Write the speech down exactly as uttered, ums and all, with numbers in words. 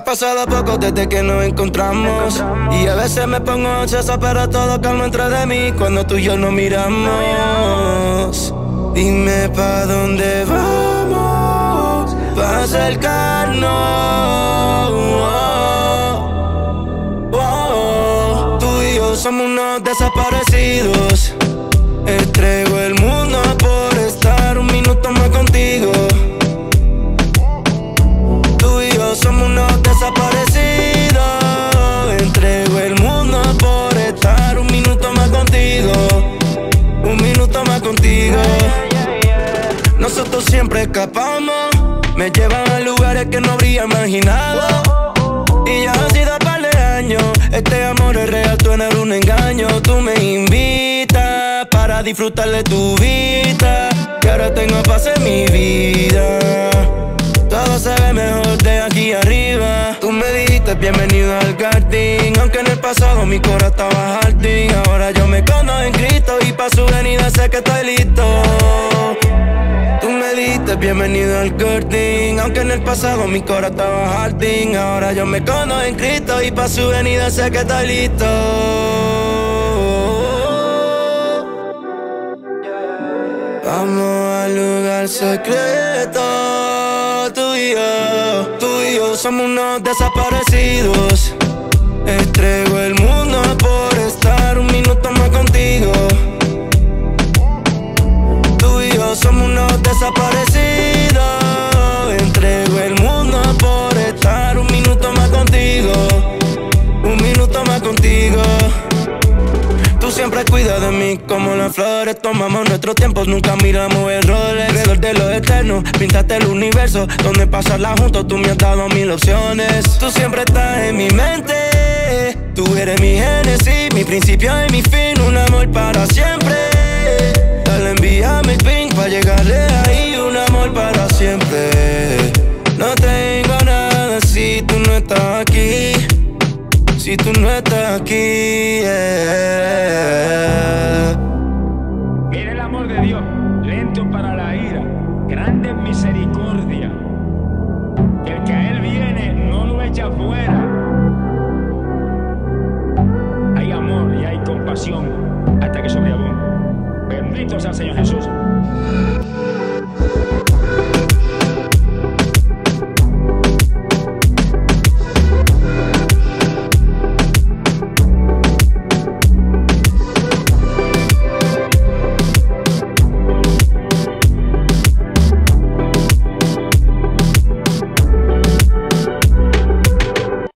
Ha pasado poco desde que nos encontramos, y a veces me pongo ansioso, pero todo calma entre de mí cuando tú y yo nos miramos. Dime pa' dónde vamos, pa' acercarnos. Oh, oh. Tú y yo somos unos desaparecidos. Entrego el mundo por estar un minuto más contigo. Tú y yo somos unos desaparecidos. Entrego el mundo por estar un minuto más contigo. Un minuto más contigo. Nosotros siempre escapamos, me llevan a lugares que no habría imaginado. Y ya ha sido par de años, este amor es real, tú no eres un engaño. Tú me invitas para disfrutar de tu vida, y ahora tengo paz en mi vida. Todo se ve mejor de aquí arriba. Tú me dijiste bienvenido al jardín, aunque en el pasado mi corazón estaba jardín. Ahora yo me escondo en Cristo y pa' su venida sé que estoy listo. Tú me dijiste bienvenido al jardín, aunque en el pasado mi corazón estaba jardín. Ahora yo me escondo en Cristo y pa' su venida sé que estoy listo. Vamos al lugar secreto, tú y yo. Tú y yo somos unos desaparecidos. Entrego el mundo por estar un minuto más contigo. Tú y yo somos unos desaparecidos. Entrego el mundo por estar un minuto más contigo. Un minuto más contigo. Tú siempre cuidas de mí como las flores. Tomamos nuestros tiempos, nunca miramos errores. Alrededor de lo eterno, pintaste el universo donde pasarla juntos, tú me has dado mil opciones. Tú siempre estás en mi mente. Tú eres mi génesis, mi principio y mi fin. Un amor para siempre. Dale, envíame el pin pa' llegarle ahí. Un amor para siempre. No tengo nada si tú no estás aquí. Si tú no estás aquí, yeah. Mira el amor de Dios, lento para la ira, grande en misericordia. El que a Él viene no lo echa fuera. Hay amor y hay compasión hasta que sobreabunde. Bendito sea el Señor Jesús.